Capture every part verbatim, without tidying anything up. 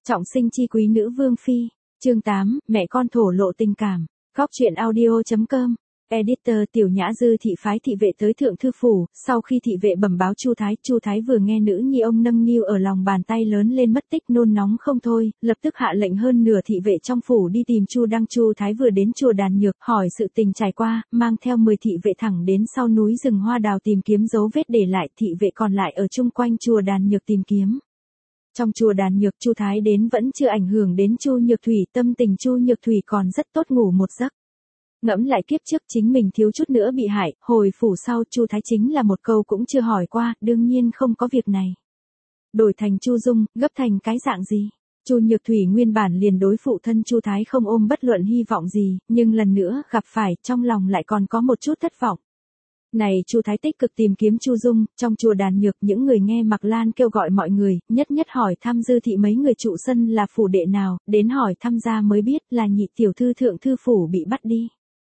Trọng sinh chi quý nữ vương phi. Chương tám, mẹ con thổ lộ tình cảm. Góc truyện audio chấm com. Editor Tiểu Nhã Dư thị phái thị vệ tới thượng thư phủ, sau khi thị vệ bẩm báo Chu Thái, Chu Thái vừa nghe nữ nhi ông nâng niu ở lòng bàn tay lớn lên mất tích nôn nóng không thôi, lập tức hạ lệnh hơn nửa thị vệ trong phủ đi tìm Chu Đăng. Chu Thái vừa đến chùa Đàn Nhược, hỏi sự tình trải qua, mang theo mười thị vệ thẳng đến sau núi rừng hoa đào tìm kiếm dấu vết để lại, thị vệ còn lại ở chung quanh chùa Đàn Nhược tìm kiếm. Trong chùa Đàn Nhược, Chu Thái đến vẫn chưa ảnh hưởng đến Chu Nhược Thủy, tâm tình Chu Nhược Thủy còn rất tốt, ngủ một giấc. Ngẫm lại kiếp trước chính mình thiếu chút nữa bị hại, hồi phủ sau Chu Thái chính là một câu cũng chưa hỏi qua, đương nhiên không có việc này. Đổi thành Chu Dung, gấp thành cái dạng gì? Chu Nhược Thủy nguyên bản liền đối phụ thân Chu Thái không ôm bất luận hy vọng gì, nhưng lần nữa gặp phải, trong lòng lại còn có một chút thất vọng. Này Chu Thái tích cực tìm kiếm Chu Dung, trong chùa Đàn Nhược những người nghe Mạc Lan kêu gọi mọi người, nhất nhất hỏi thăm Dư thị mấy người trụ sân là phủ đệ nào, đến hỏi thăm ra mới biết là nhị tiểu thư thượng thư phủ bị bắt đi.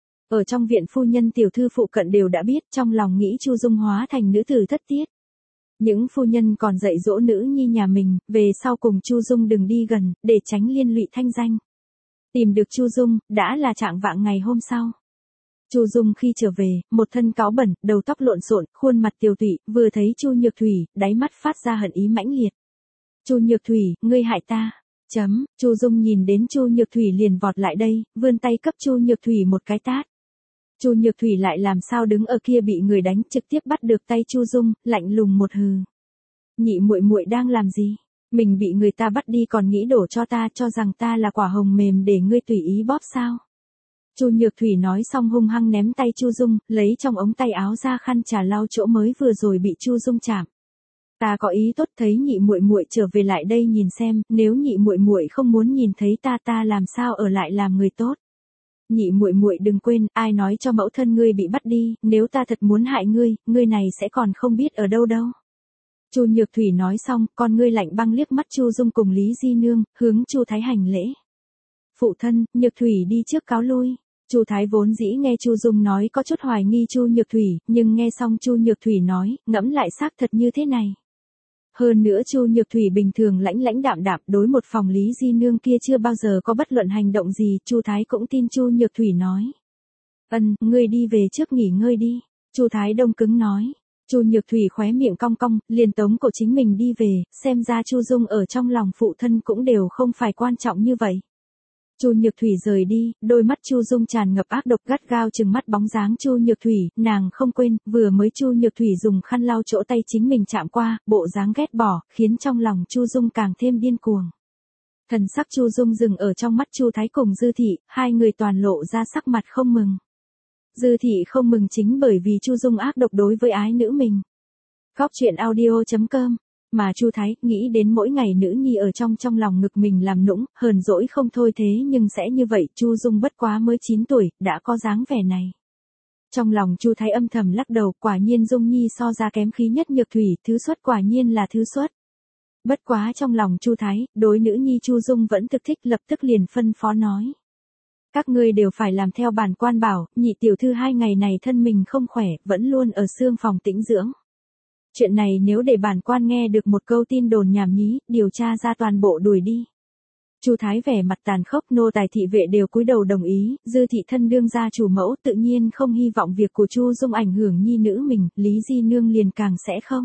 Ở trong viện phu nhân tiểu thư phụ cận đều đã biết, trong lòng nghĩ Chu Dung hóa thành nữ tử thất tiết. Những phu nhân còn dạy dỗ nữ nhi nhà mình, về sau cùng Chu Dung đừng đi gần, để tránh liên lụy thanh danh. Tìm được Chu Dung, đã là trạng vạng ngày hôm sau. Chu Dung khi trở về, một thân cáu bẩn, đầu tóc lộn xộn, khuôn mặt tiều tụy, vừa thấy Chu Nhược Thủy, đáy mắt phát ra hận ý mãnh liệt. Chu Nhược Thủy, ngươi hại ta. Chấm, Chu Dung nhìn đến Chu Nhược Thủy liền vọt lại đây, vươn tay cấp Chu Nhược Thủy một cái tát. Chu Nhược Thủy lại làm sao đứng ở kia bị người đánh, trực tiếp bắt được tay Chu Dung, lạnh lùng một hừ. Nhị muội muội đang làm gì? Mình bị người ta bắt đi còn nghĩ đổ cho ta, cho rằng ta là quả hồng mềm để ngươi tùy ý bóp sao? Chu Nhược Thủy nói xong hung hăng ném tay Chu Dung, lấy trong ống tay áo ra khăn trà lau chỗ mới vừa rồi bị Chu Dung chạm. Ta có ý tốt, thấy nhị muội muội trở về lại đây nhìn xem, nếu nhị muội muội không muốn nhìn thấy ta ta làm sao ở lại làm người tốt. Nhị muội muội đừng quên, ai nói cho mẫu thân ngươi bị bắt đi, nếu ta thật muốn hại ngươi, ngươi này sẽ còn không biết ở đâu đâu. Chu Nhược Thủy nói xong, con ngươi lạnh băng liếc mắt Chu Dung cùng Lý Di Nương, hướng Chu Thái hành lễ. Phụ thân, Nhược Thủy đi trước cáo lui. Chu Thái vốn dĩ nghe Chu Dung nói có chút hoài nghi Chu Nhược Thủy, nhưng nghe xong Chu Nhược Thủy nói, ngẫm lại xác thật như thế này. Hơn nữa Chu Nhược Thủy bình thường lãnh lãnh đạm đạm, đối một phòng Lý Di Nương kia chưa bao giờ có bất luận hành động gì, Chu Thái cũng tin Chu Nhược Thủy nói. Ân, ngươi đi về trước nghỉ ngơi đi. Chu Thái đông cứng nói. Chu Nhược Thủy khóe miệng cong cong, liền tống cổ chính mình đi về, xem ra Chu Dung ở trong lòng phụ thân cũng đều không phải quan trọng như vậy. Chu Nhược Thủy rời đi, đôi mắt Chu Dung tràn ngập ác độc, gắt gao trừng mắt bóng dáng Chu Nhược Thủy, nàng không quên, vừa mới Chu Nhược Thủy dùng khăn lau chỗ tay chính mình chạm qua, bộ dáng ghét bỏ, khiến trong lòng Chu Dung càng thêm điên cuồng. Thần sắc Chu Dung dừng ở trong mắt Chu Thái cùng Dư thị, hai người toàn lộ ra sắc mặt không mừng. Dư thị không mừng chính bởi vì Chu Dung ác độc đối với ái nữ mình. Góc truyện audio chấm com. Mà Chu Thái nghĩ đến mỗi ngày nữ nhi ở trong trong lòng ngực mình làm nũng, hờn dỗi không thôi, thế nhưng sẽ như vậy, Chu Dung bất quá mới chín tuổi, đã có dáng vẻ này. Trong lòng Chu Thái âm thầm lắc đầu, quả nhiên Dung Nhi so ra kém khí nhất Nhược Thủy, thứ xuất quả nhiên là thứ xuất. Bất quá trong lòng Chu Thái, đối nữ nhi Chu Dung vẫn thực thích, lập tức liền phân phó nói. Các ngươi đều phải làm theo bản quan bảo, nhị tiểu thư hai ngày này thân mình không khỏe, vẫn luôn ở xương phòng tĩnh dưỡng. Chuyện này nếu để bản quan nghe được một câu tin đồn nhảm nhí, điều tra ra toàn bộ đuổi đi. Chu Thái vẻ mặt tàn khốc, nô tài thị vệ đều cúi đầu đồng ý, Dư thị thân đương gia chủ mẫu tự nhiên không hy vọng việc của Chu Dung ảnh hưởng nhi nữ mình, Lý Di Nương liền càng sẽ không.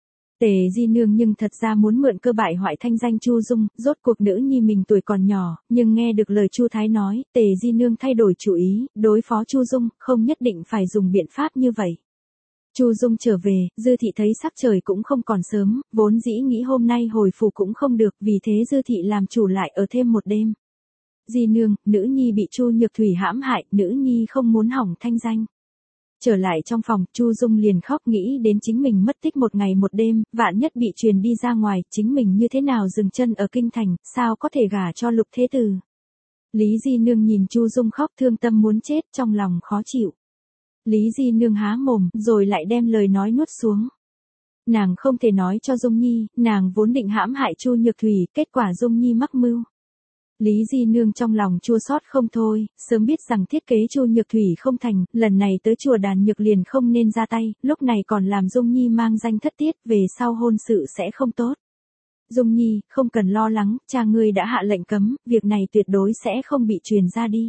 Tề Di Nương nhưng thật ra muốn mượn cơ bại hoại thanh danh Chu Dung, rốt cuộc nữ nhi mình tuổi còn nhỏ, nhưng nghe được lời Chu Thái nói, Tề Di Nương thay đổi chủ ý, đối phó Chu Dung, không nhất định phải dùng biện pháp như vậy. Chu Dung trở về, Dư thị thấy sắc trời cũng không còn sớm, vốn dĩ nghĩ hôm nay hồi phủ cũng không được, vì thế Dư thị làm chủ lại ở thêm một đêm. Di Nương, nữ nhi bị Chu Nhược Thủy hãm hại, nữ nhi không muốn hỏng thanh danh. Trở lại trong phòng, Chu Dung liền khóc, nghĩ đến chính mình mất tích một ngày một đêm, vạn nhất bị truyền đi ra ngoài, chính mình như thế nào dừng chân ở kinh thành, sao có thể gả cho Lục Thế Tử. Lý Di Nương nhìn Chu Dung khóc thương tâm muốn chết, trong lòng khó chịu. Lý Di Nương há mồm, rồi lại đem lời nói nuốt xuống. Nàng không thể nói cho Dung Nhi, nàng vốn định hãm hại Chu Nhược Thủy, kết quả Dung Nhi mắc mưu. Lý Di Nương trong lòng chua xót không thôi, sớm biết rằng thiết kế Chu Nhược Thủy không thành, lần này tới chùa Đàn Nhược liền không nên ra tay, lúc này còn làm Dung Nhi mang danh thất tiết, về sau hôn sự sẽ không tốt. Dung Nhi, không cần lo lắng, cha ngươi đã hạ lệnh cấm, việc này tuyệt đối sẽ không bị truyền ra đi.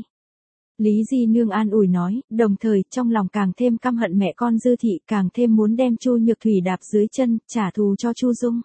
Lý Di Nương an ủi nói, đồng thời trong lòng càng thêm căm hận mẹ con Dư Thị, càng thêm muốn đem Chu Nhược Thủy đạp dưới chân, trả thù cho Chu Dung.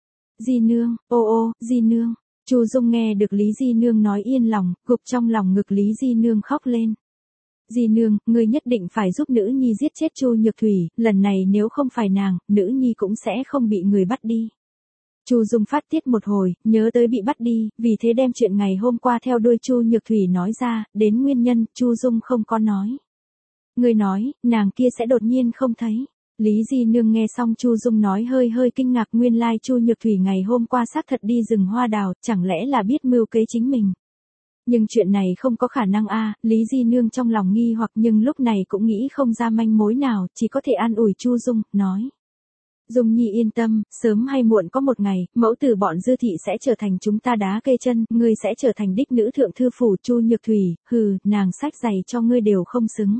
Di Nương, ô ô, Di Nương. Chu Dung nghe được Lý Di Nương nói yên lòng, gục trong lòng ngực Lý Di Nương khóc lên. Di Nương, ngươi nhất định phải giúp nữ nhi giết chết Chu Nhược Thủy, lần này nếu không phải nàng, nữ nhi cũng sẽ không bị người bắt đi. Chu Dung phát tiết một hồi, nhớ tới bị bắt đi, vì thế đem chuyện ngày hôm qua theo đuôi Chu Nhược Thủy nói ra, đến nguyên nhân, Chu Dung không có nói. Ngươi nói, nàng kia sẽ đột nhiên không thấy. Lý Di Nương nghe xong Chu Dung nói hơi hơi kinh ngạc, nguyên lai Chu Nhược Thủy ngày hôm qua xác thật đi rừng hoa đào, chẳng lẽ là biết mưu kế chính mình. Nhưng chuyện này không có khả năng a, Lý Di Nương trong lòng nghi hoặc nhưng lúc này cũng nghĩ không ra manh mối nào, chỉ có thể an ủi Chu Dung, nói. Dung Nhi yên tâm, sớm hay muộn có một ngày, mẫu tử bọn Dư Thị sẽ trở thành chúng ta đá cây chân, ngươi sẽ trở thành đích nữ thượng thư phủ Chu Nhược Thủy, hừ, nàng sách giày cho ngươi đều không xứng.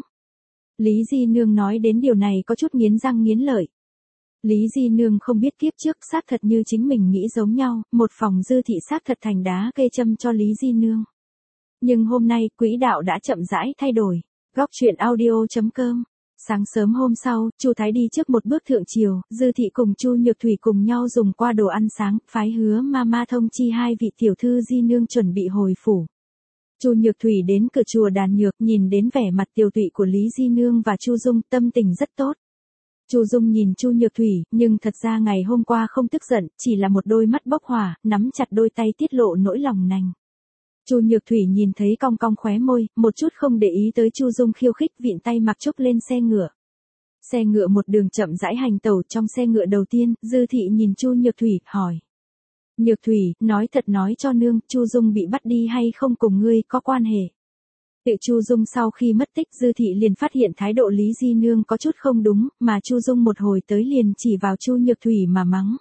Lý Di Nương nói đến điều này có chút nghiến răng nghiến lợi. Lý Di Nương không biết kiếp trước xác thật như chính mình nghĩ giống nhau, một phòng Dư Thị xác thật thành đá cây châm cho Lý Di Nương. Nhưng hôm nay, quỹ đạo đã chậm rãi thay đổi. Góc truyện audio chấm com. Sáng sớm hôm sau, Chu Thái đi trước một bước thượng triều, Dư Thị cùng Chu Nhược Thủy cùng nhau dùng qua đồ ăn sáng, phái Hứa Mama thông chi hai vị tiểu thư Di Nương chuẩn bị hồi phủ. Chu Nhược Thủy đến cửa chùa Đàn Nhược, nhìn đến vẻ mặt tiều tụy của Lý Di Nương và Chu Dung, tâm tình rất tốt. Chu Dung nhìn Chu Nhược Thủy, nhưng thật ra ngày hôm qua không tức giận, chỉ là một đôi mắt bốc hỏa, nắm chặt đôi tay tiết lộ nỗi lòng nành. Chu Nhược Thủy nhìn thấy cong cong khóe môi, một chút không để ý tới Chu Dung khiêu khích, vịn tay mặc trúc lên xe ngựa. Xe ngựa một đường chậm rãi hành tẩu, trong xe ngựa đầu tiên, Dư Thị nhìn Chu Nhược Thủy, hỏi. Nhược Thủy, nói thật nói cho nương, Chu Dung bị bắt đi hay không cùng ngươi có quan hệ. Tự Chu Dung sau khi mất tích, Dư Thị liền phát hiện thái độ Lý Di Nương có chút không đúng, mà Chu Dung một hồi tới liền chỉ vào Chu Nhược Thủy mà mắng.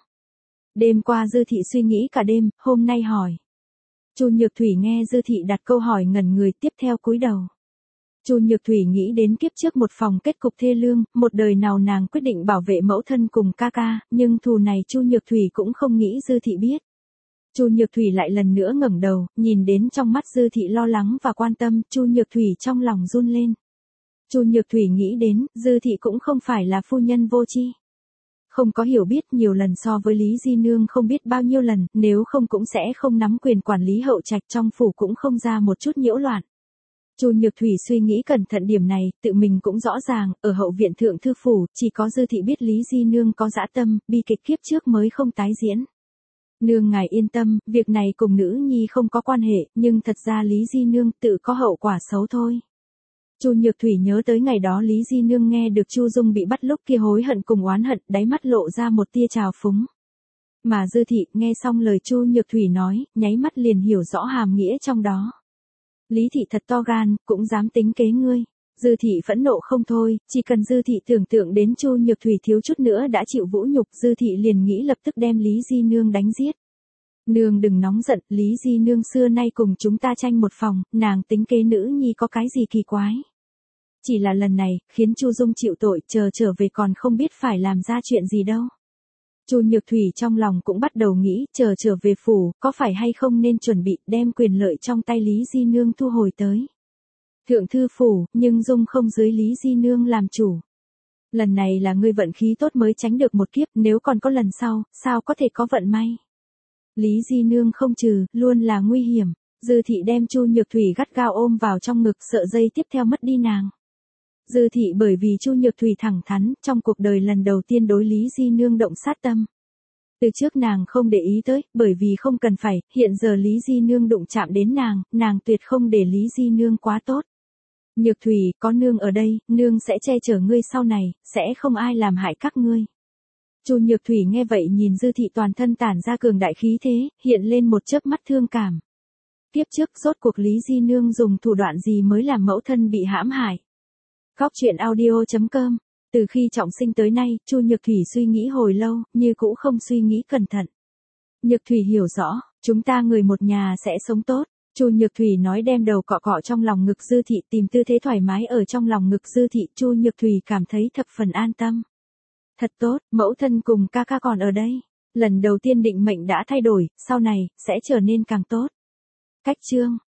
Đêm qua Dư Thị suy nghĩ cả đêm, hôm nay hỏi. Chu Nhược Thủy nghe Dư Thị đặt câu hỏi ngẩn người, tiếp theo cúi đầu. Chu Nhược Thủy nghĩ đến kiếp trước một phòng kết cục thê lương, một đời nào nàng quyết định bảo vệ mẫu thân cùng ca ca, nhưng thù này Chu Nhược Thủy cũng không nghĩ Dư Thị biết. Chu Nhược Thủy lại lần nữa ngẩng đầu, nhìn đến trong mắt Dư Thị lo lắng và quan tâm, Chu Nhược Thủy trong lòng run lên. Chu Nhược Thủy nghĩ đến, Dư Thị cũng không phải là phu nhân vô tri. Không có hiểu biết nhiều lần so với Lý Di Nương không biết bao nhiêu lần, nếu không cũng sẽ không nắm quyền quản lý hậu trạch, trong phủ cũng không ra một chút nhiễu loạn. Chu Nhược Thủy suy nghĩ cẩn thận điểm này, tự mình cũng rõ ràng, ở hậu viện thượng thư phủ, chỉ có Dư Thị biết Lý Di Nương có dã tâm, bi kịch kiếp trước mới không tái diễn. Nương ngài yên tâm, việc này cùng nữ nhi không có quan hệ, nhưng thật ra Lý Di Nương tự có hậu quả xấu thôi. Chu Nhược Thủy nhớ tới ngày đó Lý Di Nương nghe được Chu Dung bị bắt lúc kia hối hận cùng oán hận, đáy mắt lộ ra một tia trào phúng. Mà Dư Thị nghe xong lời Chu Nhược Thủy nói, nháy mắt liền hiểu rõ hàm nghĩa trong đó. Lý Thị thật to gan, cũng dám tính kế ngươi. Dư Thị phẫn nộ không thôi, chỉ cần Dư Thị tưởng tượng đến Chu Nhược Thủy thiếu chút nữa đã chịu vũ nhục, Dư Thị liền nghĩ lập tức đem Lý Di Nương đánh giết. Nương đừng nóng giận, Lý Di Nương xưa nay cùng chúng ta tranh một phòng, nàng tính kế nữ nhi có cái gì kỳ quái. Chỉ là lần này, khiến Chu Dung chịu tội, chờ trở về còn không biết phải làm ra chuyện gì đâu. Chu Nhược Thủy trong lòng cũng bắt đầu nghĩ, chờ trở về phủ, có phải hay không nên chuẩn bị đem quyền lợi trong tay Lý Di Nương thu hồi tới. Thượng thư phủ, nhưng Dung không dưới Lý Di Nương làm chủ. Lần này là ngươi vận khí tốt mới tránh được một kiếp, nếu còn có lần sau, sao có thể có vận may. Lý Di Nương không trừ, luôn là nguy hiểm. Dư Thị đem Chu Nhược Thủy gắt gao ôm vào trong ngực, sợ dây tiếp theo mất đi nàng. Dư Thị bởi vì Chu Nhược Thủy thẳng thắn, trong cuộc đời lần đầu tiên đối Lý Di Nương động sát tâm. Từ trước nàng không để ý tới, bởi vì không cần phải, hiện giờ Lý Di Nương đụng chạm đến nàng, nàng tuyệt không để Lý Di Nương quá tốt. Nhược Thủy, có nương ở đây, nương sẽ che chở ngươi sau này, sẽ không ai làm hại các ngươi. Chu Nhược Thủy nghe vậy nhìn Dư Thị toàn thân tản ra cường đại khí thế, hiện lên một chớp mắt thương cảm. Tiếp trước rốt cuộc Lý Di Nương dùng thủ đoạn gì mới làm mẫu thân bị hãm hại. Góc truyện audio chấm com. Từ khi trọng sinh tới nay, Chu Nhược Thủy suy nghĩ hồi lâu, như cũ không suy nghĩ cẩn thận. Nhược Thủy hiểu rõ, chúng ta người một nhà sẽ sống tốt. Chu Nhược Thủy nói đem đầu cọ cọ trong lòng ngực Dư Thị, tìm tư thế thoải mái ở trong lòng ngực Dư Thị, Chu Nhược Thủy cảm thấy thập phần an tâm. Thật tốt, mẫu thân cùng ca ca còn ở đây. Lần đầu tiên định mệnh đã thay đổi, sau này, sẽ trở nên càng tốt. Cách chương